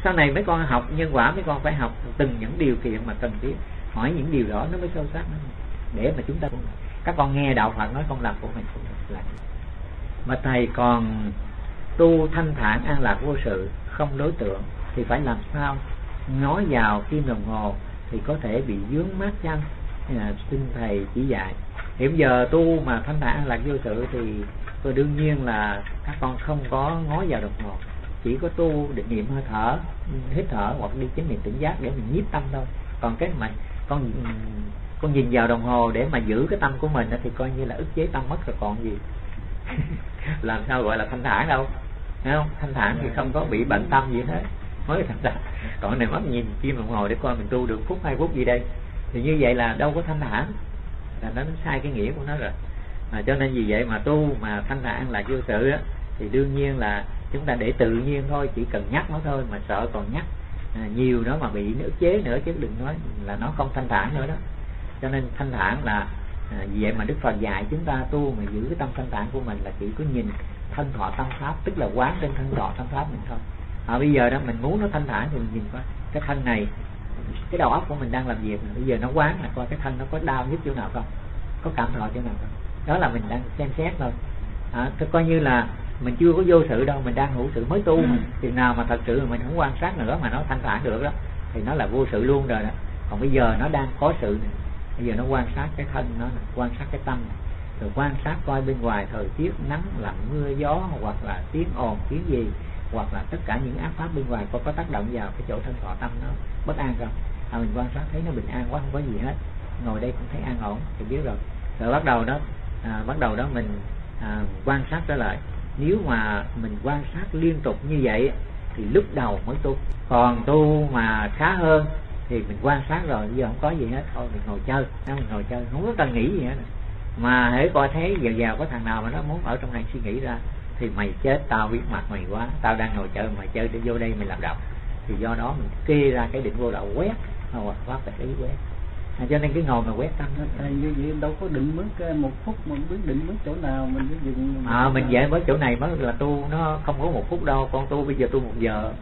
Sau này mấy con học nhân quả, mấy con phải học từng những điều kiện mà cần thiết, hỏi những điều đó nó mới sâu sắc nữa. Để mà chúng ta, các con nghe đạo Phật nói con làm của mình cũng là. Mà thầy còn tu thanh thản an lạc vô sự, không đối tượng, thì phải làm sao? Ngó vào kim đồng hồ thì có thể bị vướng mát chăng? Xin thầy chỉ dạy. Thì bây giờ tu mà thanh thản an lạc vô sự thì đương nhiên là các con không có ngó vào đồng hồ, chỉ có tu định niệm hơi thở, hít thở hoặc đi chánh niệm tỉnh giác để mình nhiếp tâm thôi. Còn cái mà con nhìn vào đồng hồ để mà giữ cái tâm của mình thì coi như là ức chế tâm mất rồi còn gì. Làm sao gọi là thanh thản đâu, thấy không? Thanh thản thì không có bị bệnh tâm gì hết, mới thanh thản. Còn này mất nhìn kim đồng hồ để coi mình tu được phút 2 phút gì đây, thì như vậy là đâu có thanh thản, là nó sai cái nghĩa của nó rồi. Cho nên vì vậy mà tu mà thanh thản là vô sự á, thì đương nhiên là chúng ta để tự nhiên thôi, chỉ cần nhắc nó thôi, mà sợ còn nhắc nhiều đó mà bị ức chế nữa, chứ đừng nói là nó không thanh thản nữa đó. Cho nên thanh thản là vì vậy mà Đức Phật dạy chúng ta tu mà giữ cái tâm thanh thản của mình là chỉ có nhìn thân thọ tâm pháp, tức là quán trên thân thọ tâm pháp mình thôi. Bây giờ đó mình muốn nó thanh thản thì mình nhìn coi cái thân này, cái đầu óc của mình đang làm việc, bây giờ nó quán là coi cái thân nó có đau nhức chỗ nào không, có cảm thọ chỗ nào không, đó là mình đang xem xét thôi. Coi như là mình chưa có vô sự đâu, mình đang hữu sự mới tu. Chừng nào mà thật sự mình không quan sát nữa mà nó thanh thản được đó thì nó là vô sự luôn rồi đó. Còn bây giờ nó đang có sự này, bây giờ nó quan sát cái thân nó, quan sát cái tâm này, rồi quan sát coi bên ngoài thời tiết nắng lạnh mưa gió, hoặc là tiếng ồn tiếng gì, hoặc là tất cả những ác pháp bên ngoài có tác động vào cái chỗ thân thọ tâm nó bất an không. Mình quan sát thấy nó bình an quá, không có gì hết, ngồi đây cũng thấy an ổn thì biết rồi. Rồi bắt đầu đó mình quan sát trở lại. Nếu mà mình quan sát liên tục như vậy thì lúc đầu mới tu. Còn tu mà khá hơn thì mình quan sát rồi, bây giờ không có gì hết, thôi mình ngồi chơi, mình ngồi chơi không có cần nghĩ gì hết. Mà hễ coi thấy vào có thằng nào mà nó muốn ở trong này suy nghĩ ra thì mày chết, tao biết mặt mày quá, tao đang ngồi chơi mày chơi để vô đây mày làm động. Thì do đó mình kê ra cái định vô lậu quét, hoặc phát cái ý quét. Cho nên cái ngồi mà quét tâm thầy như vậy đâu có định mức 1 phút, mình biết định mức chỗ nào mình cứ dừng. Mình về với chỗ này mới là tu, nó không có 1 phút đâu. Con tu bây giờ tu 1 giờ.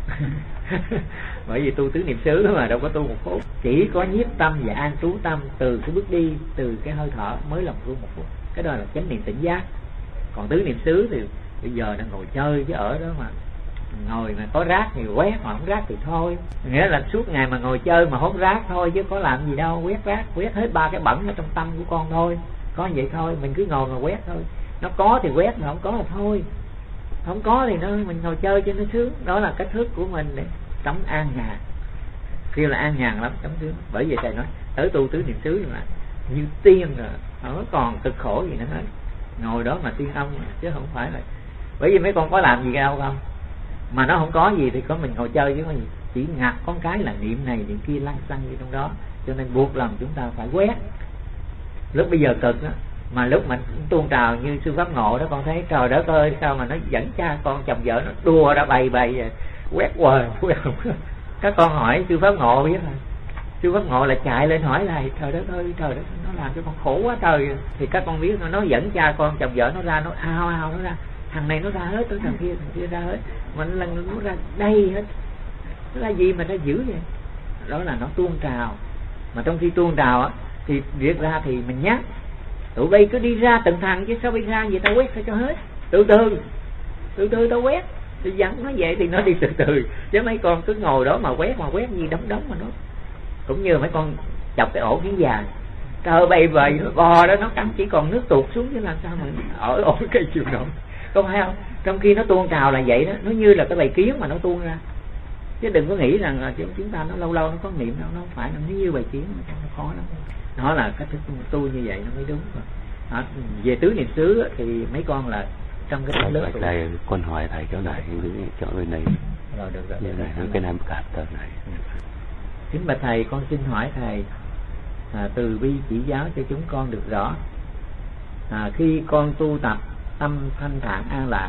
Bởi vì tu tứ niệm xứ mà đâu có tu 1 phút. Chỉ có nhiếp tâm và an trú tâm từ cái bước đi, từ cái hơi thở mới là tu 1 phút. Cái đó là chánh niệm tỉnh giác. Còn tứ niệm xứ thì bây giờ đang ngồi chơi chứ ở đó mà ngồi mà có rác thì quét, mà không rác thì thôi. Nghĩa là suốt ngày mà ngồi chơi mà hốt rác thôi, chứ có làm gì đâu. Quét rác, quét hết 3 cái bẩn ở trong tâm của con thôi. Có vậy thôi, mình cứ ngồi mà quét thôi. Nó có thì quét, mà không có là thôi. Không có thì mình ngồi chơi cho nó sướng. Đó là cách thức của mình để sống an nhàn. Kêu là an nhàn lắm, sống sướng. Bởi vì thầy nói tới tu tứ niệm xứ là như tiên rồi, không còn cực khổ gì nữa hết. Ngồi đó mà tiên ông chứ không phải là. Bởi vì mấy con có làm gì đâu không, mà nó không có gì thì có mình ngồi chơi chứ có gì. Chỉ ngặt con cái là niệm này niệm kia lăn xăng gì trong đó. Cho nên buộc lòng chúng ta phải quét. Lúc bây giờ cực đó, mà lúc mình tuôn trào như sư pháp Ngộ đó, con thấy trời đất ơi, sao mà nó dẫn cha con chồng vợ nó đua ra bày rồi quét hoài. Các con hỏi sư pháp Ngộ biết rồi, sư pháp Ngộ là chạy lên hỏi là trời đất ơi, trời đất, nó làm cho con khổ quá trời. Thì các con biết nó dẫn cha con chồng vợ nó ra, nó ao nó ra, thằng này nó ra hết, tới thằng kia ra hết, mà nó ra đây hết. Nó là gì mà nó dữ vậy? Đó là nó tuôn trào. Mà trong khi tuôn trào á thì việc ra thì mình nhắc tụi bay cứ đi ra từng thằng, chứ sao bay ra vậy, tao quét sao cho hết, từ từ tao quét. Thì dẫn nó vậy thì nó đi từ từ, chứ mấy con cứ ngồi đó mà quét gì đóng mà nó. Cũng như mấy con chọc cái ổ kiến vàng, trời bay bầy bò đó, nó cắn chỉ còn nước tuột xuống chứ làm sao mà ở ổ cây chịu nổi. Không phải không? Trong khi nó tuôn trào là vậy đó, nó như là cái bầy kiến mà nó tuôn ra. Chứ đừng có nghĩ rằng là chúng ta nó lâu lâu nó có niệm đâu, nó không phải, nó như bầy kiến, nó khó lắm. Nó là cách thức tu như vậy nó mới đúng rồi. Về tứ niệm xứ thì mấy con là trong cái lớp thầy con hỏi thầy chỗ này, chỗ này rồi được rồi, như này cái nam cạp tờ này. Kính bạch thầy, con xin hỏi thầy từ bi chỉ giáo cho chúng con được rõ. Khi con tu tập tâm thanh thản an lạc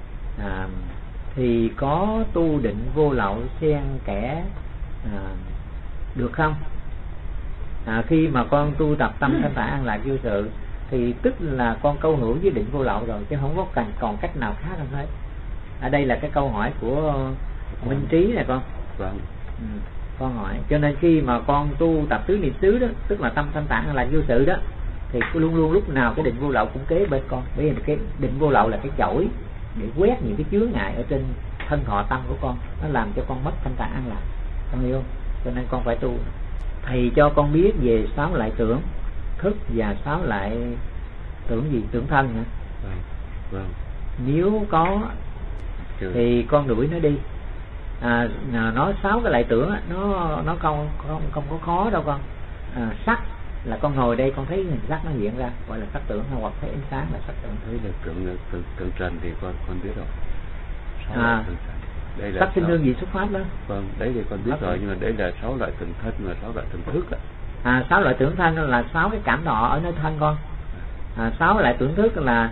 thì có tu định vô lậu xen kẽ được không? Khi mà con tu tập tâm thanh thản an lạc vô sự thì tức là con câu hữu với định vô lậu rồi, chứ không có còn cách nào khác hơn hết. Đây là cái câu hỏi của Minh Trí này con. Vâng. Con hỏi, cho nên khi mà con tu tập tứ niệm xứ đó, tức là tâm thanh tạng là vô sự đó, thì luôn luôn lúc nào cái định vô lậu cũng kế bên con. Bởi vì cái định vô lậu là cái chổi để quét những cái chướng ngại ở trên thân thọ tâm của con, nó làm cho con mất thanh tạng an lạc, con hiểu không? Cho nên con phải tu. Thầy cho con biết về 6 loại tưởng thức và 6 loại tưởng gì, tưởng thân nữa. Vâng. Nếu có thì con đuổi nó đi. Nó 6 cái loại tưởng nó không có khó đâu con. Sắc là con ngồi đây con thấy hình sắc nó hiện ra, gọi là sắc tưởng, hoặc thấy ánh sáng là sắc tưởng. Đây là tưởng trần thì con biết rồi. Đây là sắc sinh hương vị xuất pháp đó. Vâng, đấy thì con biết rồi, nhưng mà đây là 6 loại tưởng thân và 6 loại tưởng thức ạ. 6 loại tưởng thân là 6 cái cảm thọ ở nơi thân con. 6 loại tưởng thức là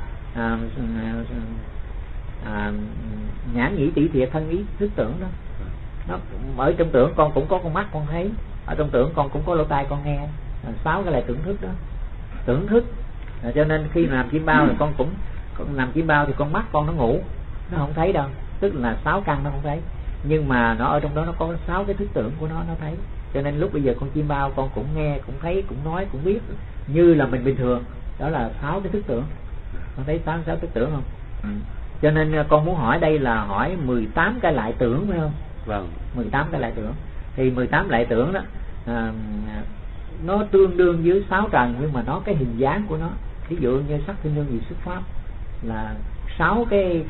nhãn nhĩ tỷ thiệt thân ý thức tưởng đó. Nó ở trong tưởng con cũng có con mắt con thấy, ở trong tưởng con cũng có lỗ tai con nghe. 6 cái loại tưởng thức đó. Tưởng thức. Cho nên khi mà làm chim bao thì con làm chim bao thì con mắt con nó ngủ, nó không thấy đâu, tức là 6 căn nó không thấy, nhưng mà nó ở trong đó nó có 6 cái thức tưởng của nó thấy. Cho nên lúc bây giờ con chim bao con cũng nghe, cũng thấy, cũng nói, cũng biết như là mình bình thường. Đó là 6 cái thức tưởng. Con thấy 6 thức tưởng không? Cho nên con muốn hỏi đây là hỏi 18 cái loại tưởng phải không? Vâng. 18 cái loại tưởng. Thì 18 loại tưởng đó nó tương đương với 6 trần, nhưng mà nó cái hình dáng của nó, ví dụ như sắc thiên lương vị xuất pháp là 6 cái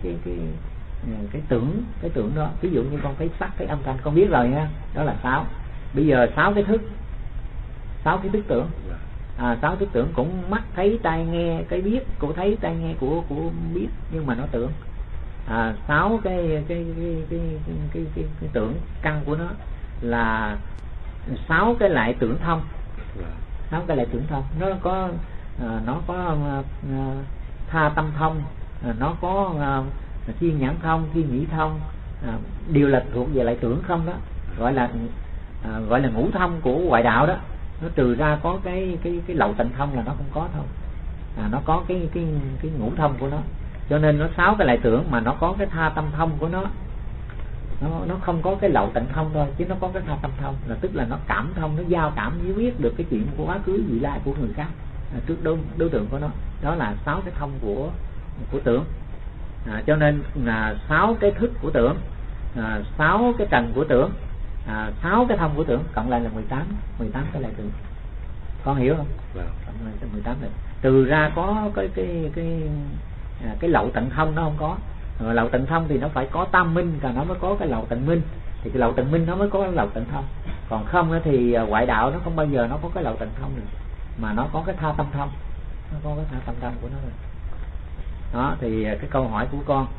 tưởng đó. Ví dụ như con thấy sắc, thấy âm thanh, con biết rồi nha, đó là 6. Bây giờ 6 cái thức, 6 cái thức tưởng. 6 thức tưởng cũng mắt thấy, tai nghe, cái biết, của thấy, tai nghe, của biết, nhưng mà nó tưởng. 6 cái tưởng căn của nó là 6 cái loại tưởng thông. 6 cái loại tưởng thông nó có tha tâm thông, nó có thiên nhãn thông, thiên nhĩ thông, đều là thuộc về loại tưởng không đó, gọi là ngũ thông của ngoại đạo đó. Nó trừ ra có cái lậu tịnh thông là nó không có thôi. Nó có cái ngũ thông của nó, cho nên nó 6 cái loại tưởng mà nó có cái tha tâm thông của nó không có cái lậu tịnh thông thôi, chứ nó có cái tha tâm thông, là tức là nó cảm thông, nó giao cảm với biết được cái chuyện của quá khứ vị lai của người khác trước đối tượng của nó. Đó là 6 cái thông của tưởng. Cho nên là 6 cái thức của tưởng, 6 cái trần của tưởng, 6 cái thông của tưởng, cộng lại là 18 cái loại tưởng. Con hiểu không? Vâng. Cộng lại là 18 này. Từ ra có cái lậu tận thông nó không có. Lậu tận thông thì nó phải có tam minh, còn nó mới có cái lậu tận minh, thì cái lậu tận minh nó mới có cái lậu tận thông. Còn không thì ngoại đạo nó không bao giờ nó có cái lậu tận thông được, mà nó có cái tha tâm thông, nó có cái tha tâm thông của nó rồi. Đó thì cái câu hỏi của con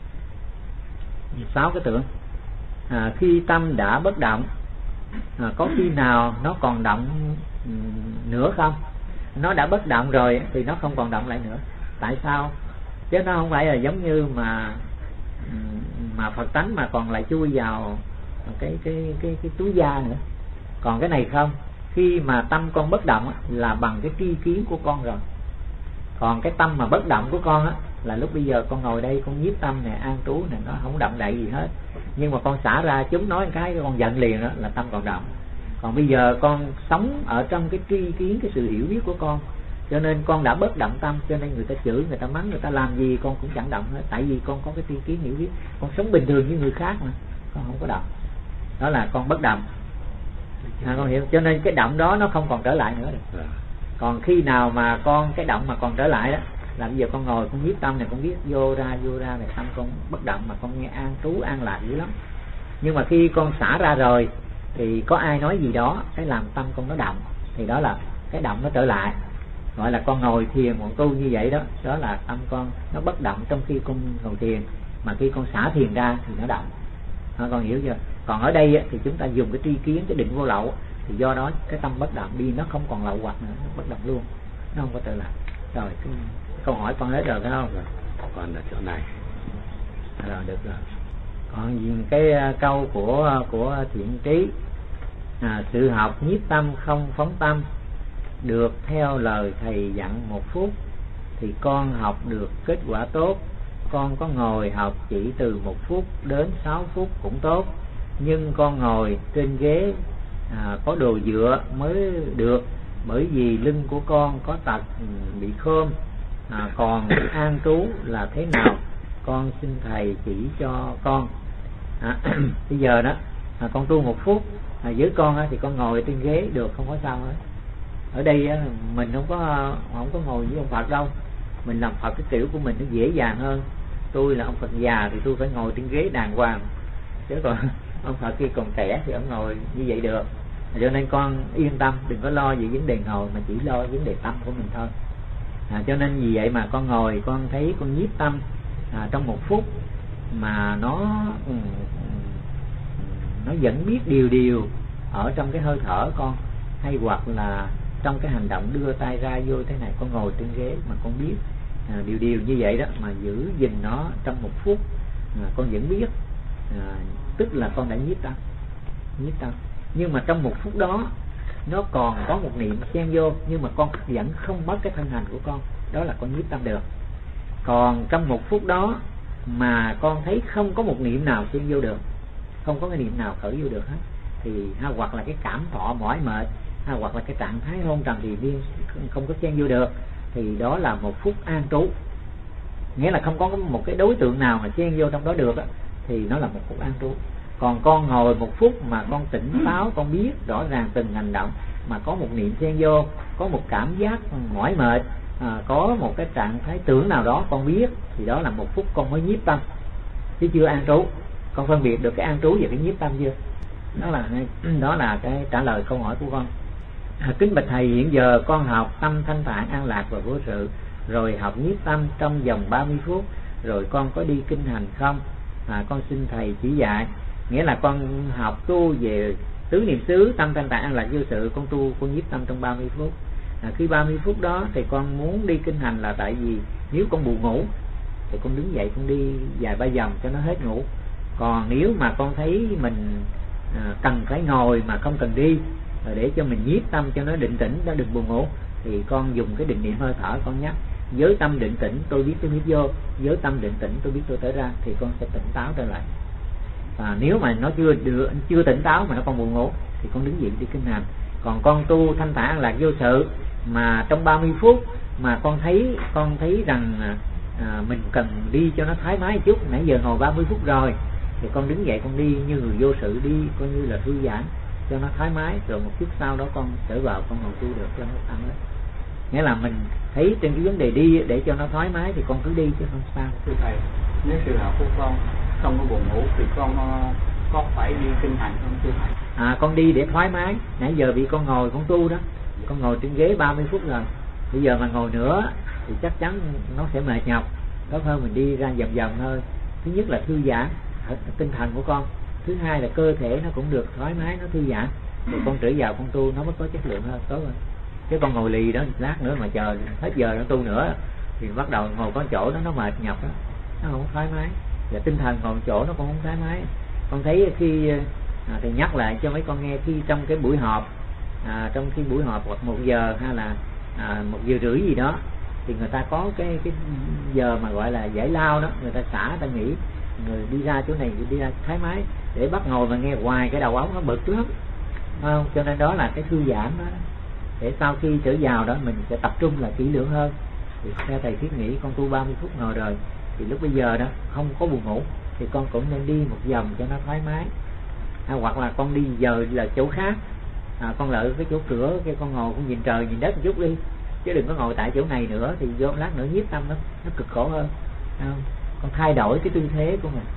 6 cái tưởng. Khi tâm đã bất động, có khi nào nó còn động nữa không? Nó đã bất động rồi thì nó không còn động lại nữa. Tại sao? Chứ nó không phải là giống như mà Phật tánh mà còn lại chui vào cái túi da nữa. Còn cái này không. Khi mà tâm con bất động là bằng cái tri kiến của con rồi. Còn cái tâm mà bất động của con là lúc bây giờ con ngồi đây con nhiếp tâm này, an trú này, nó không động đậy gì hết. Nhưng mà con xả ra chúng nói một cái con giận liền, đó là tâm còn động. Còn bây giờ con sống ở trong cái tri kiến, cái sự hiểu biết của con, cho nên con đã bất động tâm, cho nên người ta chửi, người ta mắng, người ta làm gì con cũng chẳng động hết. Tại vì con có cái tri kiến hiểu biết, con sống bình thường như người khác mà, con không có động. Đó là con bất động. Con hiểu. Cho nên cái động đó nó không còn trở lại nữa được. Còn khi nào mà con cái động mà còn trở lại đó là bây giờ con ngồi con nhiếp tâm này, con biết vô ra này, tâm con bất động mà con nghe an trú an lạc dữ lắm. Nhưng mà khi con xả ra rồi thì có ai nói gì đó cái làm tâm con nó động, thì đó là cái động nó trở lại, gọi là con ngồi thiền một tu như vậy đó. Đó là tâm con nó bất động trong khi con ngồi thiền, mà khi con xả thiền ra thì nó động. Con hiểu chưa? Còn ở đây thì chúng ta dùng cái tri kiến, cái định vô lậu, thì do đó cái tâm bất động đi, nó không còn lậu hoặc nữa, nó bất động luôn, nó không có trở lại. Rồi cái câu hỏi con hết rồi phải không? Rồi, còn ở chỗ này. Rồi được rồi. Còn cái câu của Thiện Trí, sự học nhiếp tâm không phóng tâm, được theo lời thầy dặn 1 phút thì con học được kết quả tốt. Con có ngồi học chỉ từ 1 phút đến 6 phút cũng tốt, nhưng con ngồi trên ghế có đồ dựa mới được, bởi vì lưng của con có tật bị khom. Còn an trú là thế nào, con xin thầy chỉ cho con. Bây giờ đó con tu 1 phút, với con thì con ngồi trên ghế được, không có sao hết. Ở đây mình không có ngồi với ông Phật đâu, mình làm Phật cái kiểu của mình nó dễ dàng hơn. Tôi là ông Phật già thì tôi phải ngồi trên ghế đàng hoàng, chứ còn ông Phật kia còn trẻ thì ông ngồi như vậy được. Cho nên con yên tâm, đừng có lo về vấn đề ngồi mà chỉ lo vấn đề tâm của mình thôi. Cho nên vì vậy mà con ngồi, con thấy con nhiếp tâm trong 1 phút mà nó vẫn biết điều ở trong cái hơi thở con, hay hoặc là trong cái hành động đưa tay ra vô thế này, con ngồi trên ghế mà con biết điều như vậy đó, mà giữ gìn nó trong 1 phút con vẫn biết, tức là con đã nhiếp tâm. Nhưng mà trong 1 phút đó nó còn có một niệm xen vô, nhưng mà con vẫn không mất cái thân hành của con, đó là con nhiếp tâm được. Còn trong 1 phút đó mà con thấy không có một niệm nào xen vô được, không có cái niệm nào khởi vô được hết, thì hoặc là cái cảm thọ mỏi mệt, hoặc là cái trạng thái hôn trầm thì điên không có xen vô được, thì đó là 1 phút an trú. Nghĩa là không có một cái đối tượng nào mà xen vô trong đó được thì nó là 1 phút an trú. Còn con ngồi 1 phút mà con tỉnh táo, con biết rõ ràng từng hành động, mà có một niệm xen vô, có một cảm giác mỏi mệt, có một cái trạng thái tưởng nào đó con biết, thì đó là 1 phút con mới nhiếp tâm, chứ chưa an trú. Con phân biệt được cái an trú và cái nhiếp tâm chưa? Đó là cái trả lời câu hỏi của con. Kính bạch thầy, hiện giờ con học tâm thanh thản an lạc và vô sự, rồi học nhiếp tâm trong vòng 30 phút, rồi con có đi kinh hành không? Con xin thầy chỉ dạy. Nghĩa là con học tu về tứ niệm xứ, tâm thanh thản an lạc vô sự, con nhiếp tâm trong 30 phút. Khi 30 phút đó thì con muốn đi kinh hành là tại vì nếu con buồn ngủ thì con đứng dậy con đi vài ba vòng cho nó hết ngủ. Còn nếu mà con thấy mình cần phải ngồi mà không cần đi, để cho mình nhiếp tâm cho nó định tĩnh, nó đừng buồn ngủ, thì con dùng cái định niệm hơi thở, con nhắc với tâm định tĩnh tôi biết tôi hít vô, với tâm định tĩnh tôi biết tôi thở ra, thì con sẽ tỉnh táo trở lại. Nếu mà nó chưa tỉnh táo mà nó còn buồn ngủ thì con đứng dậy đi kinh hành. Còn con tu thanh thản an lạc vô sự mà trong 30 phút mà con thấy rằng mình cần đi cho nó thoải mái một chút, nãy giờ ngồi 30 phút rồi, thì con đứng dậy con đi như người vô sự, đi coi như là thư giãn cho nó thoải mái, rồi một chút sau đó con trở vào con ngồi tu được cho nó tăng lên. Nghĩa là mình thấy trên cái vấn đề đi để cho nó thoải mái thì con cứ đi chứ không sao. Thưa thầy, nếu sự học của con không có buồn ngủ thì con có phải đi kinh hành không thưa thầy? Con đi để thoải mái. Nãy giờ bị con ngồi con tu đó, con ngồi trên ghế 30 phút rồi, bây giờ mà ngồi nữa thì chắc chắn nó sẽ mệt nhọc. Tốt hơn mình đi ra vòng vòng thôi. Thứ nhất là thư giãn tinh thần của con, thứ hai là cơ thể nó cũng được thoải mái, nó thư giãn, thì con trở vào con tu nó mới có chất lượng hơn, tốt hơn. Chứ con ngồi lì đó lát nữa mà chờ hết giờ nó tu nữa thì bắt đầu ngồi có chỗ đó nó mệt nhọc đó, nó không thoải mái. Và tinh thần ngồi chỗ nó cũng không thoải mái. Con thấy khi thầy nhắc lại cho mấy con nghe, khi trong cái buổi họp, trong khi buổi họp hoặc 1 giờ hay là 1 giờ rưỡi gì đó, thì người ta có cái giờ mà gọi là giải lao đó, người ta xả, ta nghỉ, người đi ra chỗ này, người đi ra thoải mái, để bắt ngồi mà nghe hoài cái đầu óc nó bực lắm, không? Cho nên đó là cái thư giãn đó, để sau khi trở vào đó mình sẽ tập trung lại kỹ lưỡng hơn. Thì theo thầy thiết nghĩ con tu 30 phút ngồi rồi, thì lúc bây giờ đó không có buồn ngủ thì con cũng nên đi một vòng cho nó thoải mái, hoặc là con đi giờ là chỗ khác, con lợi cái chỗ cửa, cái con ngồi con nhìn trời nhìn đất một chút đi, chứ đừng có ngồi tại chỗ này nữa, thì do lát nữa nhiếp tâm nó cực khổ hơn, không? Con thay đổi cái tư thế của mình.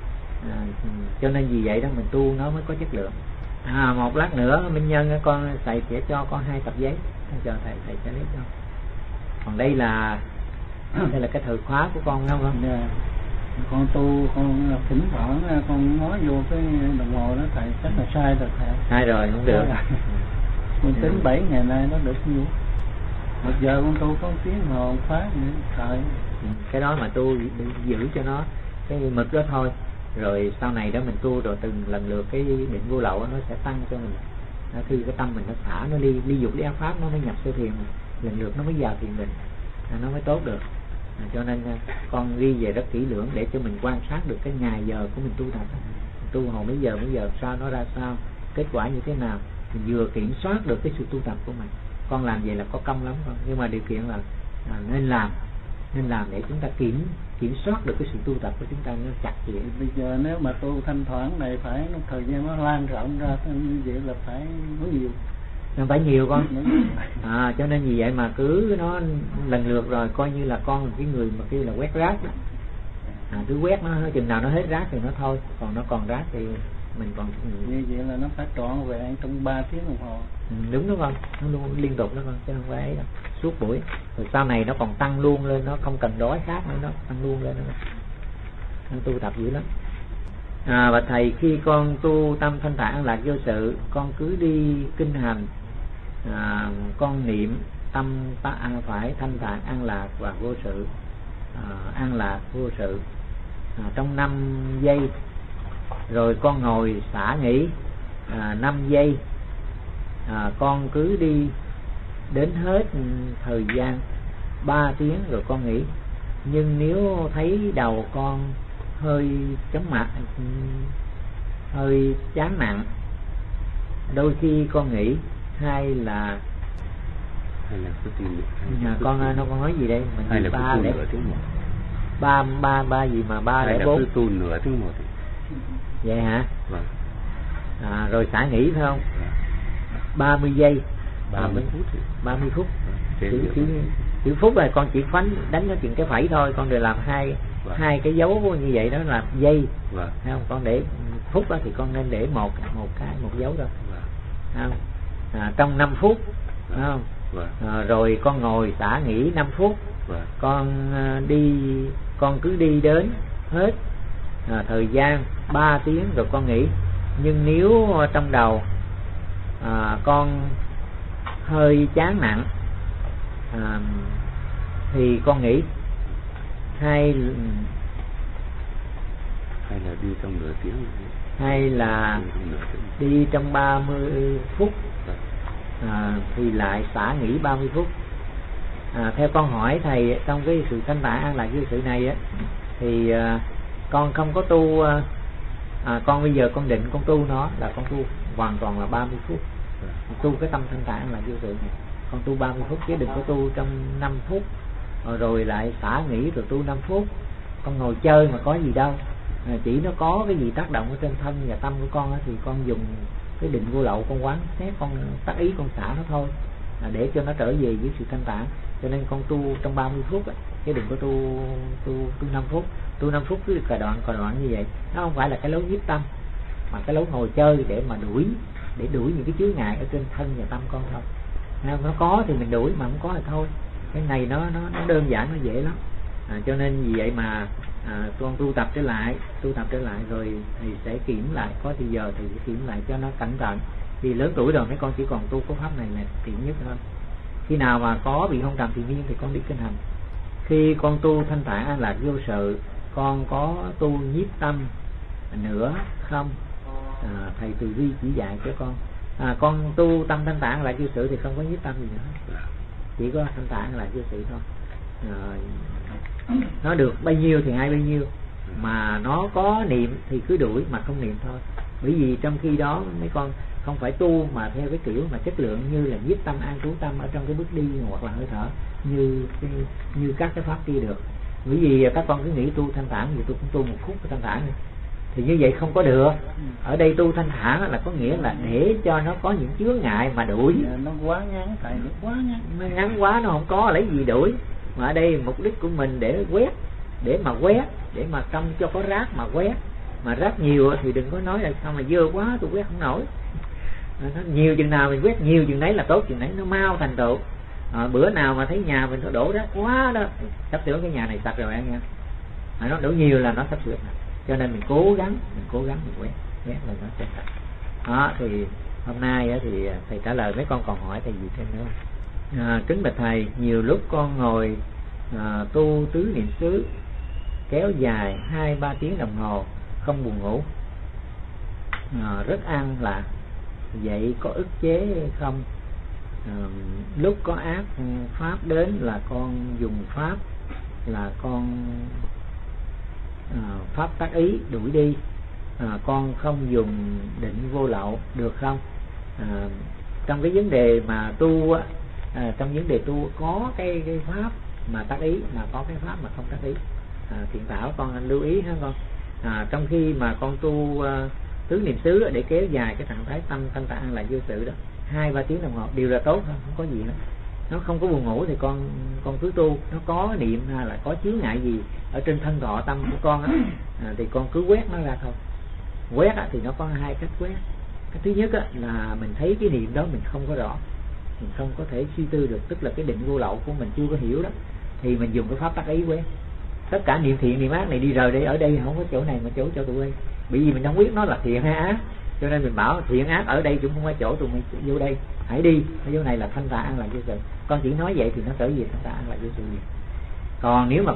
Cho nên vì vậy đó mình tu nó mới có chất lượng. Một lát nữa Minh Nhân con thầy sẽ cho con 2 tập giấy, con chờ thầy sẽ lấy cho. Còn đây là cái thời khóa của con, không không? Yeah. Con tu, con thỉnh thoảng con nói vô cái đồng hồ đó thầy chắc là sai rồi thầy. Sai rồi, không được. Con tính 7 ngày nay nó được nhiêu? 1 giờ con tu có tiếng hồn phá trời. Cái đó mà tu giữ cho nó cái mực đó thôi, rồi sau này đó mình tu rồi từng lần lượt cái định vô lậu nó sẽ tăng cho mình. Khi cái tâm mình nó xả, nó ly dục ly ác pháp, nó mới nhập sơ thiền, lần lượt nó mới vào thiền định, nó mới tốt được. Cho nên con ghi về rất kỹ lưỡng để cho mình quan sát được cái ngày giờ của mình tu tập. tu hồi mấy giờ sao, nó ra sao, kết quả như thế nào, mình vừa kiểm soát được cái sự tu tập của mình. Con làm vậy là có công lắm con, nhưng mà điều kiện là nên làm để chúng ta kiểm soát được cái sự tu tập của chúng ta nó chặt chẽ. Bây giờ nếu mà tu thanh thoảng này phải thời gian nó lan rộng ra, như vậy là phải có nhiều. Nó phải nhiều con. Cho nên vì vậy mà cứ nó lần lượt rồi coi như là con cái người mà kêu là quét rác đó. Cứ quét nó, chừng nào nó hết rác thì nó thôi, còn nó còn rác thì mình còn như vậy là nó phải trọn vẹn trong 3 tiếng đồng hồ. Đúng đó con, nó luôn liên tục đó con, chứ không phải đâu. Suốt buổi. Rồi sau này nó còn tăng luôn lên, nó không cần đói khát nữa, nó tăng luôn lên nữa. Nó tu tập dữ lắm. Và thầy, khi con tu tâm thanh thản an lạc vô sự, con cứ đi kinh hành, con niệm tâm phải thanh thản an lạc và vô sự, an lạc vô sự trong 5 giây, rồi con ngồi xả nghỉ 5 giây, con cứ đi đến hết thời gian 3 tiếng rồi con nghỉ. Nhưng nếu thấy đầu con hơi chóng mặt, hơi chán nặng, đôi khi con nghỉ, hay là con nói gì đây mình hay là ba lẻ nửa tiếng một, ba gì mà 304 cứ tu nửa tiếng một vậy hả? Vâng. Rồi xả nghỉ phải không? 30 giây, 30 phút. 30 phút. Vâng. Chữ phút là con chỉ đánh cái chuyện cái phẩy thôi, con đều làm hai cái dấu như vậy, đó là giây. Vâng. Thấy không? Con để phút đó thì con nên để một dấu thôi. Vâng. Trong 5 phút, vâng. Thấy không? Vâng. Rồi con ngồi xả nghỉ 5 phút. Vâng. Con cứ đi đến hết thời gian 3 tiếng rồi con nghỉ. Nhưng nếu trong đầu con hơi chán nặng thì con nghỉ, hay là đi trong nửa tiếng, hay là đi trong 30 phút, thì lại xả nghỉ 30 phút. Theo con hỏi thầy, trong cái sự thanh thản an lạc vô sự này á, thì con không có tu, con bây giờ con định con tu nó là con tu hoàn toàn là 30 phút. Tu cái tâm thanh thản là vô sự này, con tu 30 phút chứ đừng có tu trong 5 phút rồi lại xả nghỉ rồi tu 5 phút. Con ngồi chơi mà có gì đâu, chỉ nó có cái gì tác động ở trên thân và tâm của con thì con dùng cái định vô lậu, con quán xét, con tác ý, con xả nó thôi, để cho nó trở về với sự thanh thản. Cho nên con tu trong 30 phút chứ đừng có tu 5 phút. Tu 5 phút cứ cà đoạn như vậy, nó không phải là cái lối nhiếp tâm, mà cái lối ngồi chơi để mà đuổi những cái chướng ngại ở trên thân và tâm con thôi. Nó có thì mình đuổi, mà không có thì thôi. Cái này nó đơn giản, nó dễ lắm. Cho nên vì vậy mà con tu tập trở lại rồi thì sẽ kiểm lại, có thì giờ thì kiểm lại cho nó cẩn thận. Vì lớn tuổi rồi mấy con chỉ còn tu cái pháp này là tiện nhất thôi. Khi nào mà có bị hôn trầm thì nhiên thì con đi kinh hành. Khi con tu thanh thản an lạc vô sự, con có tu nhiếp tâm nữa không? Thầy Từ Vi chỉ dạy cho con tu tâm thanh thản an lạc vô sự thì không có nhiếp tâm gì nữa, chỉ có thanh thản an lạc vô sự thôi. Nó được bao nhiêu thì hay bấy nhiêu, mà nó có niệm thì cứ đuổi, mà không niệm thôi. Bởi vì trong khi đó mấy con không phải tu mà theo cái kiểu mà chất lượng như là nhiếp tâm, an trú tâm ở trong cái bước đi hoặc là hơi thở như các cái pháp kia được. Bởi vì các con cứ nghĩ tu thanh thản thì tôi cũng tu 1 phút thanh thản này, thì như vậy không có được. Ở đây tu thanh thản là có nghĩa là để cho nó có những chướng ngại mà đuổi. Nó quá ngắn, thầy, nó quá ngắn. Nó ngắn quá, nó không có lấy gì đuổi. Mà ở đây mục đích của mình để mà trong cho có rác mà quét. Mà rác nhiều thì đừng có nói là sao mà dơ quá tôi quét không nổi. Nó nhiều chừng nào mình quét nhiều chừng đấy là tốt chừng đấy, nó mau thành tựu. Bữa nào mà thấy nhà mình nó đổ rác quá đó, sắp sửa cái nhà này sạch rồi anh nha. Nó đổ nhiều là nó sắp sửa. Cho nên mình cố gắng mình quét là nó sẽ sạch. Đó thì hôm nay thì thầy trả lời mấy con còn hỏi thầy gì thêm nữa. Kính bạch thầy, nhiều lúc con ngồi tu tứ niệm xứ kéo dài 2-3 tiếng đồng hồ không buồn ngủ, rất an lạc. Vậy có ức chế không? Lúc có ác pháp đến là con dùng pháp là con pháp tác ý đuổi đi, con không dùng định vô lậu được không? Trong cái vấn đề mà tu trong vấn đề tu có cái pháp mà tác ý, mà có cái pháp mà không tác ý. Thiện Thảo con lưu ý ha con. Trong khi mà con tu tứ niệm xứ để kéo dài cái trạng thái tâm thanh tạng an lạc vô sự đó 2-3 tiếng đồng hồ đều là tốt thôi, không có gì nữa. Nó không có buồn ngủ thì con cứ tu. Nó có niệm hay là có chướng ngại gì ở trên thân thọ tâm của con á, thì con cứ quét nó ra thôi. Quét thì nó có 2 cách quét. Cái thứ nhất là mình thấy cái niệm đó mình không có rõ, mình không có thể suy tư được, tức là cái định vô lậu của mình chưa có hiểu đó, thì mình dùng cái pháp tác ý quét. Tất cả niệm thiện niệm ác này đi rời đây, ở đây không có chỗ này mà chỗ cho tụi bay, bởi vì mình không biết nó là thiện hay ác, cho nên mình bảo thiện ác ở đây cũng không phải chỗ tụi mình vô đây, hãy đi ở chỗ này là thanh tạng an lạc vô sự. Con chỉ nói vậy thì nó trở về thanh tạng an lạc vô sự gì. Còn nếu mà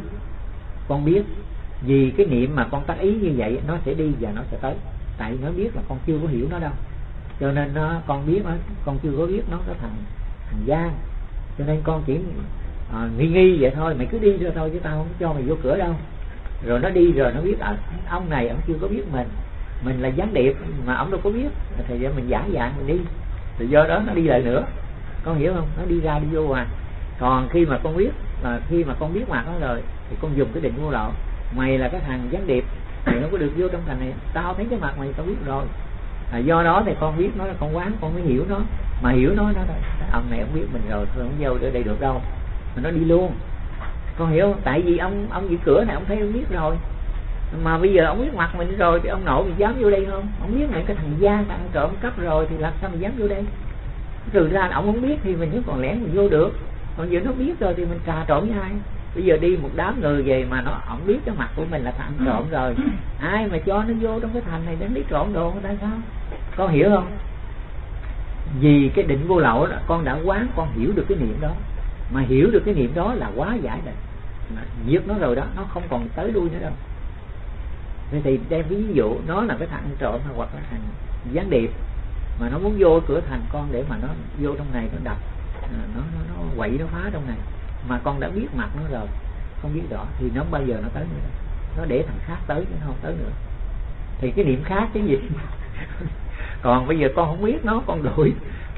con biết vì cái niệm mà con tác ý như vậy nó sẽ đi và nó sẽ tới, tại nó biết là con chưa có hiểu nó đâu, cho nên con biết nó, con chưa có biết nó có thằng gian, cho nên con chỉ nghi vậy thôi. Mày cứ đi ra thôi chứ tao không cho mày vô cửa đâu. Rồi nó đi rồi nó biết ông này ông chưa có biết mình là gián điệp mà ông đâu có biết, thì giờ mình giả dạng mình đi, thì do đó nó đi lại nữa, con hiểu không? Nó đi ra đi vô à. Còn khi mà con biết mặt nó rồi thì con dùng cái định vô lậu. Mày là cái thằng gián điệp, mày không có được vô trong thành này, tao thấy cái mặt mày tao biết rồi. Do đó thì con biết nó là con quán, con mới hiểu nó. Mà hiểu nó ông này ông biết mình rồi, thôi không vô ở đây được đâu, mà nó đi luôn. Con hiểu không? Tại vì ông giữ cửa này ông thấy ông biết rồi, mà bây giờ ông biết mặt mình rồi thì ông nội mình dám vô đây không? Ông biết mày cái thằng gian ăn trộm cắp rồi thì làm sao mình dám vô đây? Trừ ra ông không biết thì mình vẫn còn lẽ mình vô được. Còn giờ nó biết rồi thì mình cà trộm với ai? Bây giờ đi một đám người về mà ông biết cái mặt của mình là thằng trộm rồi, ai mà cho nó vô trong cái thành này để lấy trộm đồ người ta sao? Con hiểu không? Vì cái định vô lậu đó, con đã quán, con hiểu được cái niệm đó, mà hiểu được cái niệm đó là quá giải rồi, giết nó rồi đó, nó không còn tới đuôi nữa đâu. Vậy thì đem ví dụ nó là cái thằng trộm hoặc là thằng gián điệp mà nó muốn vô cửa thành con để mà nó vô trong này nó đập, nó quậy nó phá trong này, mà con đã biết mặt nó rồi, con biết rõ thì nó bao giờ nó tới nữa, nó để thằng khác tới chứ không tới nữa. Thì cái niệm khác cái gì? Còn bây giờ con không biết nó, con đuổi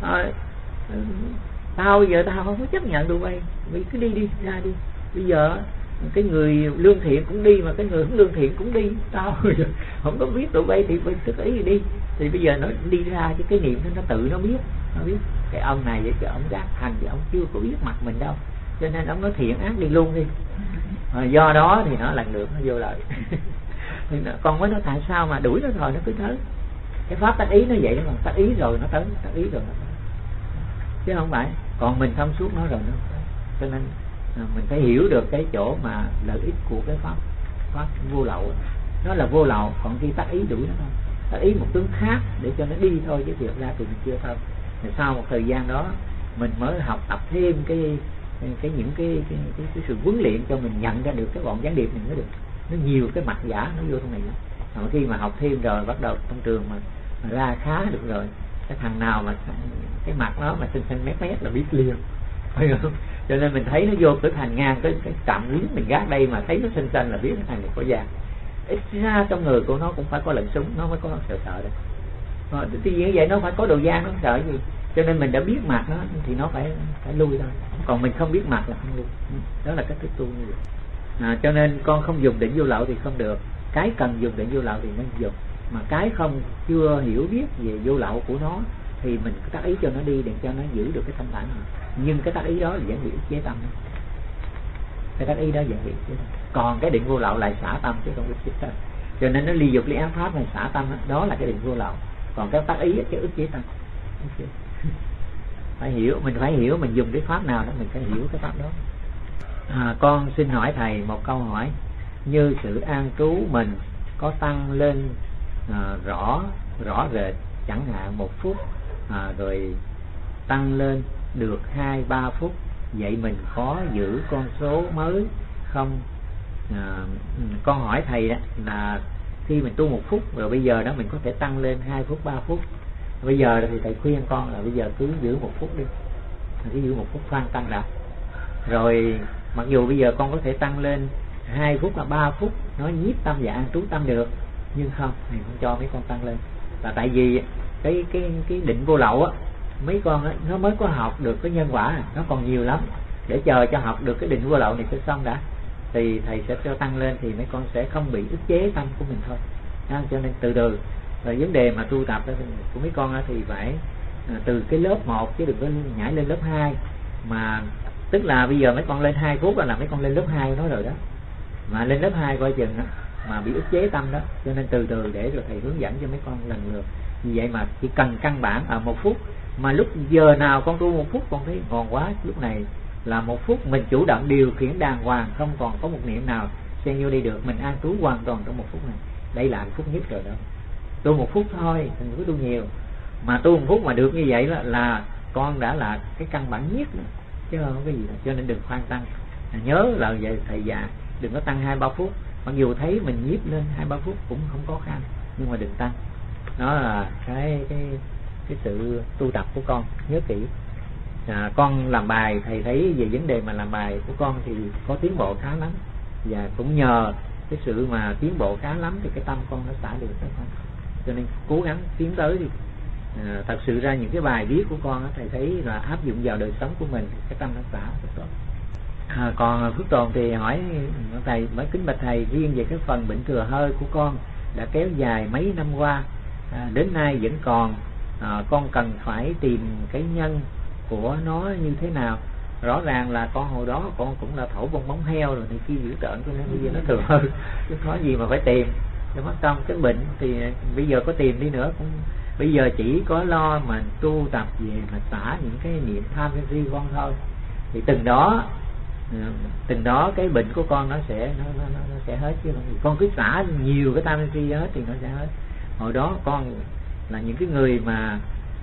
tao bây giờ tao không có chấp nhận tụi bay cứ đi ra đi. Bây giờ cái người lương thiện cũng đi mà cái người không lương thiện cũng đi, tao không có biết tụi bay thì mình cứ ý đi. Thì bây giờ nó đi ra chứ cái niệm nó tự nó biết cái ông này vậy, cái ông gác thành thì ông chưa có biết mặt mình đâu, cho nên ông nói thiện ác đi luôn đi. Do đó thì nó lần lượt nó vô lợi. Con mới nói tại sao mà đuổi nó rồi nó cứ tới. Cái pháp tác ý nó vậy đó, còn tác ý rồi nó tới, tác ý rồi nó tới, chứ không phải. Còn mình thông suốt nó rồi nó tới. Cho nên mình phải hiểu được cái chỗ mà lợi ích của cái pháp vô lậu. Nó là vô lậu, còn khi tác ý đuổi nó thôi, tác ý một tướng khác để cho nó đi thôi, chứ thiệt ra thì mình chưa thôi. Thì sau một thời gian đó mình mới học tập thêm những cái sự huấn luyện cho mình nhận ra được cái bọn gián điệp này mới được. Nó nhiều cái mặt giả nó vô trong này lắm. Mà khi mà học thêm rồi bắt đầu trong trường mà ra khá được rồi, cái thằng nào mà cái mặt nó mà xinh mét là biết liền, phải không? Cho nên mình thấy nó vô cửa thành ngang cái trạm lính mình gác đây mà thấy nó xinh là biết cái thằng này có da. Ít ra trong người của nó cũng phải có lệnh súng, nó mới có sợ đấy. Tuy nhiên vậy nó phải có đồ da, nó không sợ gì. Cho nên mình đã biết mặt nó thì nó phải lui thôi. Còn mình không biết mặt là không lui. Đó là cách thức tu như vậy. Cho nên con không dùng định vô lậu thì không được. Cái cần dùng định vô lậu thì nó dùng. Mà cái không chưa hiểu biết về vô lậu của nó thì mình tác ý cho nó đi để cho nó giữ được cái thanh thản này. Nhưng cái tác ý đó là vẫn bị chế tâm. Cái tác ý đó vẫn bị chế tâm. Còn cái định vô lậu lại xả tâm chứ không bị chế tâm. Cho nên nó ly dục ly ác pháp này xả tâm đó là cái định vô lậu. Còn cái tác ý cái ức chế tâm. Phải hiểu, mình phải hiểu mình dùng cái pháp nào đó mình phải hiểu cái pháp đó. Con xin hỏi thầy một câu hỏi. Như sự an trú mình có tăng lên rõ rệt, chẳng hạn 1 phút rồi tăng lên được 2-3 phút, vậy mình có giữ con số mới không? Con hỏi thầy đó là khi mình tu 1 phút rồi bây giờ đó mình có thể tăng lên 2 phút 3 phút. Bây giờ thì thầy khuyên con là bây giờ cứ giữ 1 phút đi, cứ giữ 1 phút khoan tăng đã. Rồi mặc dù bây giờ con có thể tăng lên 2 phút là 3 phút, nó nhiếp tâm và an trú tâm được, Nhưng không, thầy không cho mấy con tăng lên, là tại vì cái định vô lậu á, mấy con á nó mới có học được cái nhân quả này, nó còn nhiều lắm, để chờ cho học được cái định vô lậu này cho xong đã, thì thầy sẽ cho tăng lên, thì mấy con sẽ không bị ức chế tâm của mình thôi. Cho nên từ từ. Rồi vấn đề mà tu tập của mấy con thì phải từ cái lớp 1 chứ đừng có nhảy lên lớp 2, mà tức là bây giờ mấy con lên 2 phút là mấy con lên lớp 2 nói rồi đó, mà lên lớp 2 coi chừng đó mà bị ức chế tâm đó. Cho nên từ từ để rồi thầy hướng dẫn cho mấy con lần lượt. Vì vậy mà chỉ cần căn bản ở 1 phút, mà lúc giờ nào con tu 1 phút con thấy ngon quá, lúc này là 1 phút mình chủ động điều khiển đàng hoàng, không còn có một niệm nào xen vô đi được, mình an trú hoàn toàn trong 1 phút này. Đây là hạnh phúc nhất rồi đó. Tu 1 phút thôi, đừng có tu nhiều, mà tu 1 phút mà được như vậy là con đã là cái căn bản nhất nữa, chứ không có cái gì đâu. Cho nên đừng khoan tăng. Nhớ là vậy thầy già, đừng có tăng 2-3 phút, mặc dù thấy mình nhiếp lên 2-3 phút cũng không khó khăn, nhưng mà đừng tăng. Đó là cái sự tu tập của con, nhớ kỹ. Con làm bài, thầy thấy về vấn đề mà làm bài của con thì có tiến bộ khá lắm, và cũng nhờ cái sự mà tiến bộ khá lắm thì cái tâm con nó xả được các con. Cho nên cố gắng tiến tới đi. Thật sự ra những cái bài viết của con thầy thấy là áp dụng vào đời sống của mình, cái tâm nó xả rất tốt. Còn Phước Tồn thì hỏi thầy, mới kính bạch thầy, riêng về cái phần bệnh thừa hơi của con đã kéo dài mấy năm qua, đến nay vẫn còn, con cần phải tìm cái nhân của nó như thế nào? Rõ ràng là con hồi đó con cũng là thổ bông bóng heo rồi thì kia dữ tợn, cho nên bây giờ nó thừa hơi, chứ có gì mà phải tìm cho mất công. Cái bệnh thì bây giờ có tìm đi nữa cũng, bây giờ chỉ có lo mà tu tập về mà xả những cái niệm tham sân si con thôi, thì từng đó cái bệnh của con nó sẽ hết, chứ không. Con cứ xả nhiều cái tham sân si hết thì nó sẽ hết. Hồi đó con là những cái người mà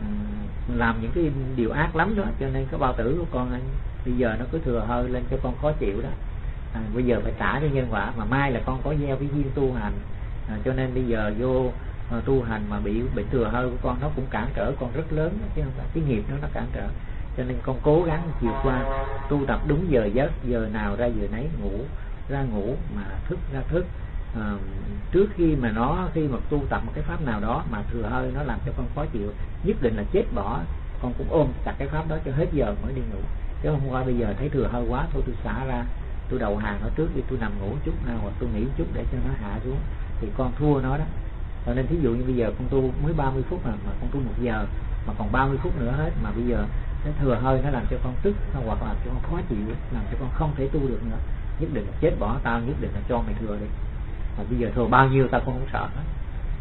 làm những cái điều ác lắm đó, cho nên cái bao tử của con bây giờ nó cứ thừa hơi lên cho con khó chịu đó. Bây giờ phải xả cái nhân quả, mà mai là con có gieo cái duyên tu hành, cho nên bây giờ vô tu hành mà bị bệnh thừa hơi của con, nó cũng cản trở con rất lớn, chứ không phải cái nghiệp nó cản trở. Cho nên con cố gắng vượt qua, tu tập đúng giờ giấc, giờ nào ra giờ nấy, ngủ ra ngủ, mà thức ra thức. Trước khi mà tu tập một cái pháp nào đó mà thừa hơi nó làm cho con khó chịu, nhất định là chết bỏ, con cũng ôm chặt cái pháp đó cho hết giờ mới đi ngủ. Chứ hôm qua bây giờ thấy thừa hơi quá, thôi tôi xả ra, tôi đầu hàng nó trước đi, tôi nằm ngủ chút nào, hoặc tôi nghỉ chút để cho nó hạ xuống, thì con thua nó đó. Cho nên thí dụ như bây giờ con tu mới 30 phút mà con tu 1 giờ mà còn 30 phút nữa hết, mà bây giờ cái thừa hơi nó làm cho con tức, hoặc làm cho con khó chịu, làm cho con không thể tu được nữa. Nhất định là chết bỏ tao, nhất định là cho mày thừa đi. Mà bây giờ thừa bao nhiêu tao cũng không sợ hết.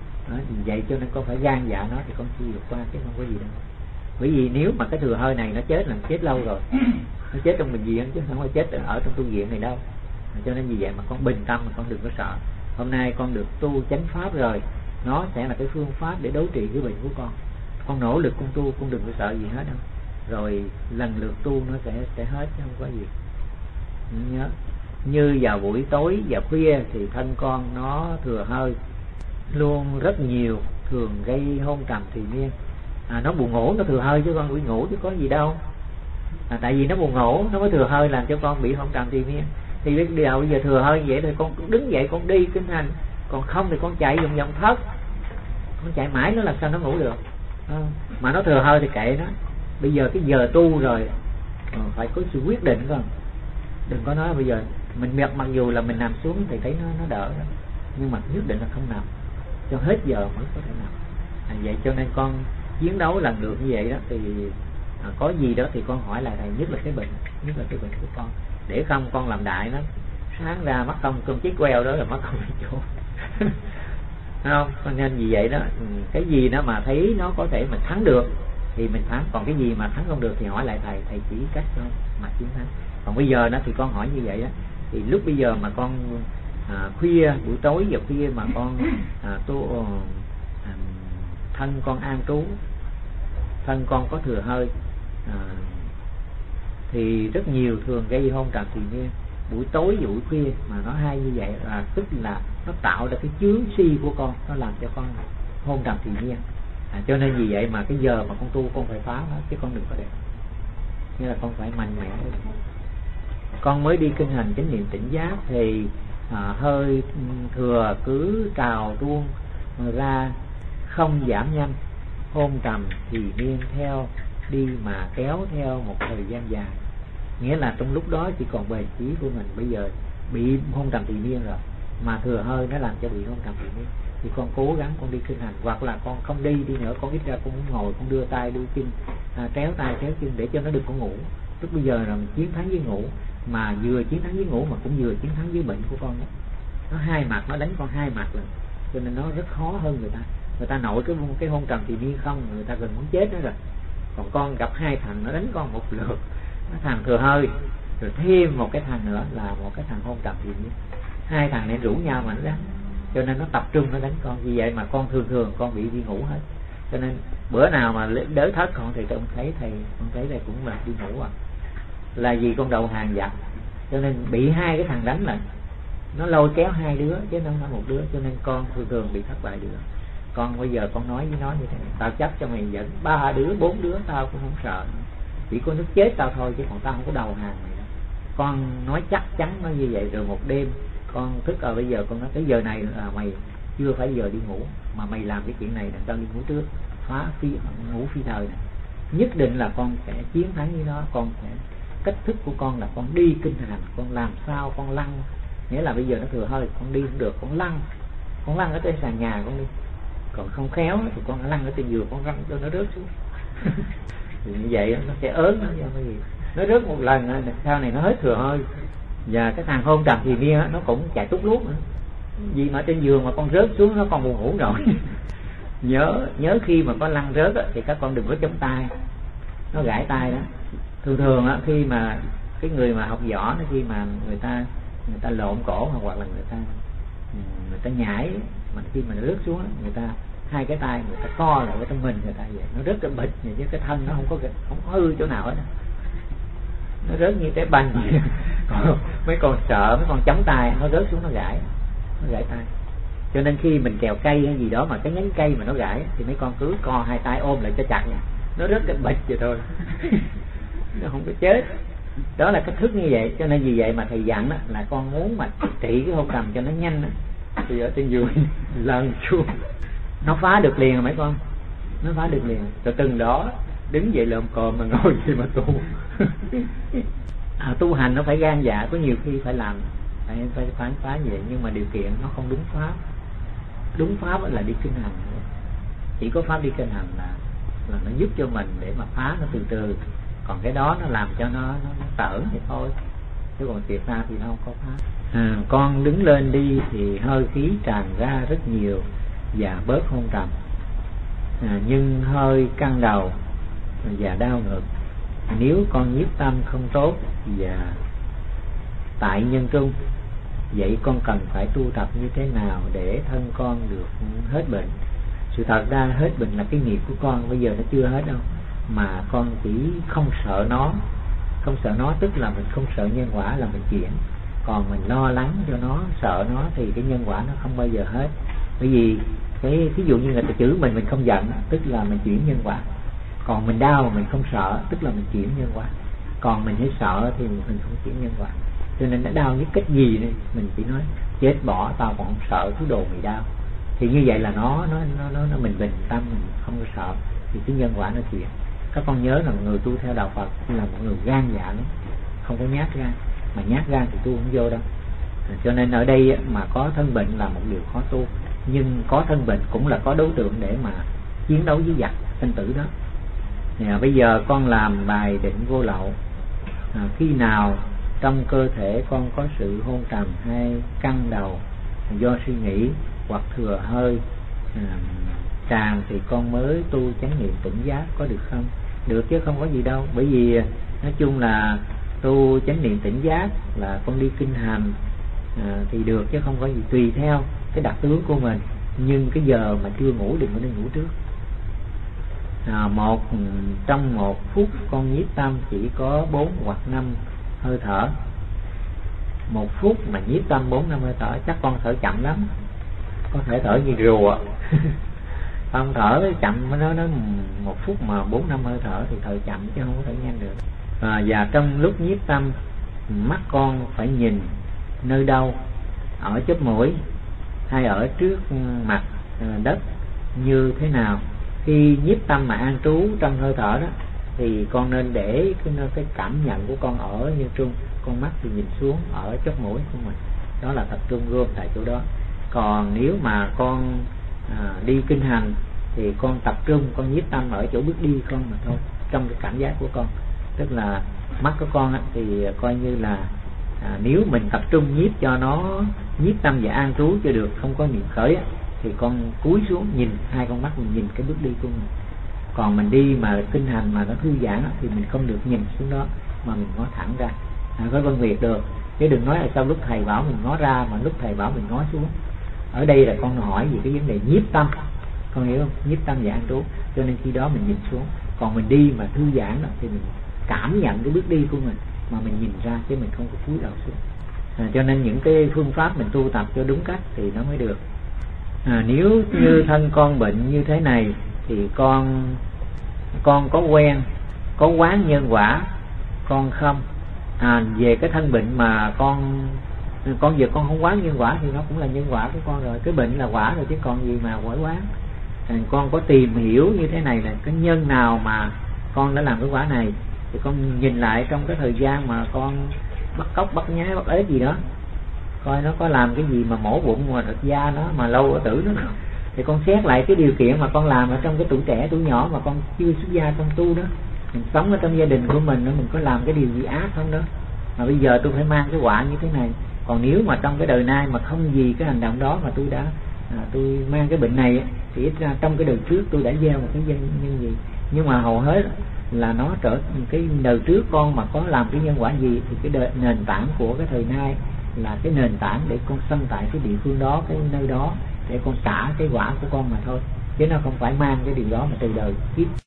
Vậy cho nên con phải gan dạ nó thì con chưa vượt qua, chứ không có gì đâu. Bởi vì nếu mà cái thừa hơi này nó chết là chết lâu rồi, nó chết trong bệnh viện chứ không phải chết ở trong tu viện này đâu. Cho nên vì vậy mà con bình tâm, mà con đừng có sợ. Hôm nay con được tu chánh pháp rồi, nó sẽ là cái phương pháp để đối trị cái bệnh của con. Con nỗ lực con tu, con đừng có sợ gì hết đâu. Rồi lần lượt tu nó sẽ hết, chứ không có gì. Nhớ, như vào buổi tối và khuya thì thân con nó thừa hơi luôn rất nhiều, thường gây hôn trầm thì miên. Nó buồn ngủ nó thừa hơi chứ con bị ngủ chứ có gì đâu. Tại vì nó buồn ngủ nó mới thừa hơi làm cho con bị hôn trầm thì miên. Thì bây giờ thừa hơi vậy thì con đứng dậy con đi kinh hành, còn không thì con chạy vòng vòng thất, con chạy mãi nó làm sao nó ngủ được. Mà nó thừa hơi thì kệ nó. Bây giờ cái giờ tu rồi phải có sự quyết định con. Đừng có nói bây giờ mình mệt, mặc dù là mình nằm xuống thì thấy nó đỡ đó, nhưng mà nhất định là không nằm cho hết giờ mới có thể nằm. Vậy cho nên con chiến đấu lần lượt như vậy đó, thì có gì đó thì con hỏi lại thầy, nhất là cái bệnh của con, để không con làm đại nó sáng ra mất công cơm chiếc queo đó là mất công đi chỗ. Không, cho nên vì vậy đó, cái gì đó mà thấy nó có thể mình thắng được thì mình thắng, còn cái gì mà thắng không được thì hỏi lại thầy chỉ cách cho mà chiến thắng. Còn bây giờ đó thì con hỏi như vậy đó, thì lúc bây giờ mà con khuya, buổi tối và khuya mà con thân con an trú, thân con có thừa hơi, thì rất nhiều thường gây hôn trầm thì miên. Buổi tối và buổi khuya mà nó hay như vậy là tức là nó tạo ra cái chướng si của con, nó làm cho con hôn trầm thì miên. Cho nên vì vậy mà cái giờ mà con tu con phải phá nó, chứ con đừng có để. Nghĩa là con phải mạnh mẽ. Con mới đi kinh hành chánh niệm tỉnh giác thì hơi thừa cứ trào tuôn ra không giảm nhanh, hôn trầm thì miên theo đi mà kéo theo một thời gian dài. Nghĩa là trong lúc đó chỉ còn bền chí của mình, bây giờ bị hôn trầm thì miên rồi mà thừa hơi nó làm cho bị hôn trầm thì miên, thì con cố gắng con đi kinh hành, hoặc là con không đi nữa, con ít ra con ngồi, con đưa tay đưa chân, kéo tay kéo chân để cho nó đừng có ngủ. Tức bây giờ là mình chiến thắng với ngủ, mà vừa chiến thắng với ngủ mà cũng vừa chiến thắng với bệnh của con đó. Nó hai mặt, nó đánh con hai mặt rồi, cho nên nó rất khó hơn người ta. Người ta nội cái hôn trầm thì miên không, người ta gần muốn chết nữa rồi. Còn con gặp hai thằng nó đánh con một lượt, nó thằng thừa hơi rồi thêm một cái thằng nữa là một cái thằng hôn trầm thì miên, hai thằng này rủ nhau mà nó đánh, cho nên nó tập trung nó đánh con. Vì vậy mà con thường con bị đi ngủ hết. Cho nên bữa nào mà đới thất con thì con thấy thầy cũng là đi ngủ là vì con đầu hàng giặc, cho nên bị hai cái thằng đánh lại, nó lôi kéo hai đứa chứ không phải một đứa, cho nên con thường bị thất bại được. Con bây giờ con nói với nó như thế này: tao chấp cho mày dẫn 3 đứa 4 đứa tao cũng không sợ, chỉ có nước chết tao thôi chứ còn tao không có đầu hàng mày đâu. Con nói chắc chắn nó như vậy. Rồi một đêm con thức bây giờ con nói cái giờ này là mày chưa phải giờ đi ngủ, mà mày làm cái chuyện này là tao đi ngủ trước, phá ngủ phi thời này. Nhất định là con sẽ chiến thắng với nó. Con sẽ, cách thức của con là con đi kinh hành, con làm sao con lăn, nghĩa là bây giờ nó thừa hơi con đi không được, con lăn ở trên sàn nhà con đi, còn không khéo thì con lăn ở trên giường, con lăn cho nó rớt xuống. Thì như vậy nó sẽ ớn nó rớt một lần, sau này nó hết thừa hơi. Và cái thằng hôn trầm thì miên nó cũng chạy tút lút nữa, vì mà trên giường mà con rớt xuống nó còn buồn ngủ rồi. nhớ khi mà có lăn rớt thì các con đừng có chống tay, nó gãi tay đó. Thường khi mà cái người mà học võ, khi mà người ta lộn cổ hoặc là người ta nhảy, mà khi mà nó rớt xuống người ta hai cái tay người ta co lại trong mình người ta vậy, nó rớt cái bịch vậy chứ cái thân nó không có hư chỗ nào hết, nó rớt như trái banh vậy. Mấy con sợ, mấy con chống tay nó rớt xuống nó gãi tay. Cho nên khi mình trèo cây hay gì đó mà cái nhánh cây mà nó gãi thì mấy con cứ co hai tay ôm lại cho chặt nha, nó rớt cái bịch vậy thôi. Nó không có chết. Đó là cách thức như vậy. Cho nên vì vậy mà thầy dặn là con muốn mà trị cái hôn trầm cho nó nhanh thì ở trên giường lần xuống nó phá được liền mấy con, nó phá được liền. Rồi từng đó đứng dậy lồm cồm mà ngồi gì mà tu. Tu hành nó phải gan dạ, có nhiều khi phải làm, phải phán phá vậy, nhưng mà điều kiện nó không đúng pháp. Đúng pháp là đi kinh hành, chỉ có pháp đi kinh hành là nó giúp cho mình để mà phá nó từ từ. Còn cái đó nó làm cho nó tởn thì thôi, chứ còn thiệt ra thì nó không có phá. Con đứng lên đi thì hơi khí tràn ra rất nhiều và bớt hôn trầm, nhưng hơi căng đầu và đau ngực. Nếu con nhiếp tâm không tốt và tại nhân trung, vậy con cần phải tu tập như thế nào để thân con được hết bệnh? Sự thật ra hết bệnh là cái nghiệp của con, bây giờ nó chưa hết đâu, mà con chỉ không sợ nó. Không sợ nó tức là mình không sợ nhân quả là mình chuyển, còn mình lo lắng cho nó, sợ nó thì cái nhân quả nó không bao giờ hết. Bởi vì cái ví dụ như người ta chửi mình không giận tức là mình chuyển nhân quả, còn mình đau mình không sợ tức là mình chuyển nhân quả, còn mình thấy sợ thì mình không chuyển nhân quả. Cho nên nó đau nhất cách gì này mình chỉ nói chết bỏ, tao còn không sợ thứ đồ mày đau, thì như vậy là nó mình bình tâm, mình không có sợ, thì cái nhân quả nó chuyển. Các con nhớ là người tu theo đạo Phật là một người gan dạ lắm, không có nhát gan, mà nhát gan thì tu không vô đâu. Cho nên ở đây mà có thân bệnh là một điều khó tu, nhưng có thân bệnh cũng là có đối tượng để mà chiến đấu với giặc sinh tử đó. Bây giờ con làm bài định vô lậu, khi nào trong cơ thể con có sự hôn trầm hay căng đầu do suy nghĩ hoặc thừa hơi tràn thì con mới tu chánh niệm tỉnh giác, có được không? Được chứ không có gì đâu. Bởi vì nói chung là tu chánh niệm tỉnh giác là con đi kinh hành thì được chứ không có gì, tùy theo cái đặc tướng của mình. Nhưng cái giờ mà chưa ngủ đừng có nên ngủ trước. Trong 1 phút con nhiếp tâm chỉ có 4 hoặc 5 hơi thở. 1 phút mà nhiếp tâm 4-5 hơi thở chắc con thở chậm lắm, có thể thở như rùa. Con thở chậm nó 1 phút mà 4-5 hơi thở thì thở chậm chứ không có thở nhanh được. Và trong lúc nhiếp tâm mắt con phải nhìn nơi đâu ở chóp mũi hay ở trước mặt đất như thế nào. Khi nhiếp tâm mà an trú trong hơi thở đó thì con nên để cái cảm nhận của con ở như trung, con mắt thì nhìn xuống ở chóp mũi của mình, đó là tập trung gom tại chỗ đó. Còn nếu mà con đi kinh hành thì con tập trung, con nhiếp tâm ở chỗ bước đi con mà thôi, trong cái cảm giác của con. Tức là mắt của con thì coi như là nếu mình tập trung nhiếp cho nó nhiếp tâm và an trú cho được, không có niệm khởi thì con cúi xuống nhìn hai con mắt, mình nhìn cái bước đi của mình. Còn mình đi mà kinh hành mà nó thư giãn thì mình không được nhìn xuống đó mà mình ngó thẳng ra, có phân biệt được. Chứ đừng nói là sau lúc thầy bảo mình ngó ra mà lúc thầy bảo mình ngó xuống. Ở đây là con hỏi về cái vấn đề nhiếp tâm, con hiểu không? Nhiếp tâm và an trú, cho nên khi đó mình nhìn xuống. Còn mình đi mà thư giãn thì mình cảm nhận cái bước đi của mình mà mình nhìn ra, chứ mình không có cúi đầu xuống. Cho nên những cái phương pháp mình tu tập cho đúng cách thì nó mới được. Nếu như thân con bệnh như thế này thì con có quen, có quán nhân quả con không? Về cái thân bệnh mà con giờ con không quán nhân quả thì nó cũng là nhân quả của con rồi. Cái bệnh là quả rồi chứ còn gì mà phải quán. Con có tìm hiểu như thế này là cái nhân nào mà con đã làm cái quả này, thì con nhìn lại trong cái thời gian mà con bắt cóc, bắt nhái, bắt ếch gì đó, coi nó có làm cái gì mà mổ bụng mà rạch da nó mà lâu ở tử nó, thì con xét lại cái điều kiện mà con làm ở trong cái tuổi trẻ, tuổi nhỏ mà con chưa xuất gia con tu đó, mình sống ở trong gia đình của mình có làm cái điều gì ác không đó mà bây giờ tôi phải mang cái quả như thế này. Còn nếu mà trong cái đời nay mà không vì cái hành động đó mà tôi đã tôi mang cái bệnh này thì ít ra trong cái đời trước tôi đã gieo một cái nhân gì. Nhưng mà hầu hết là nó cái đời trước con mà có làm cái nhân quả gì thì cái nền tảng của cái thời nay là cái nền tảng để con sanh tại cái địa phương đó, cái nơi đó để con trả cái quả của con mà thôi, chứ nó không phải mang cái điều đó mà từ đời kiếp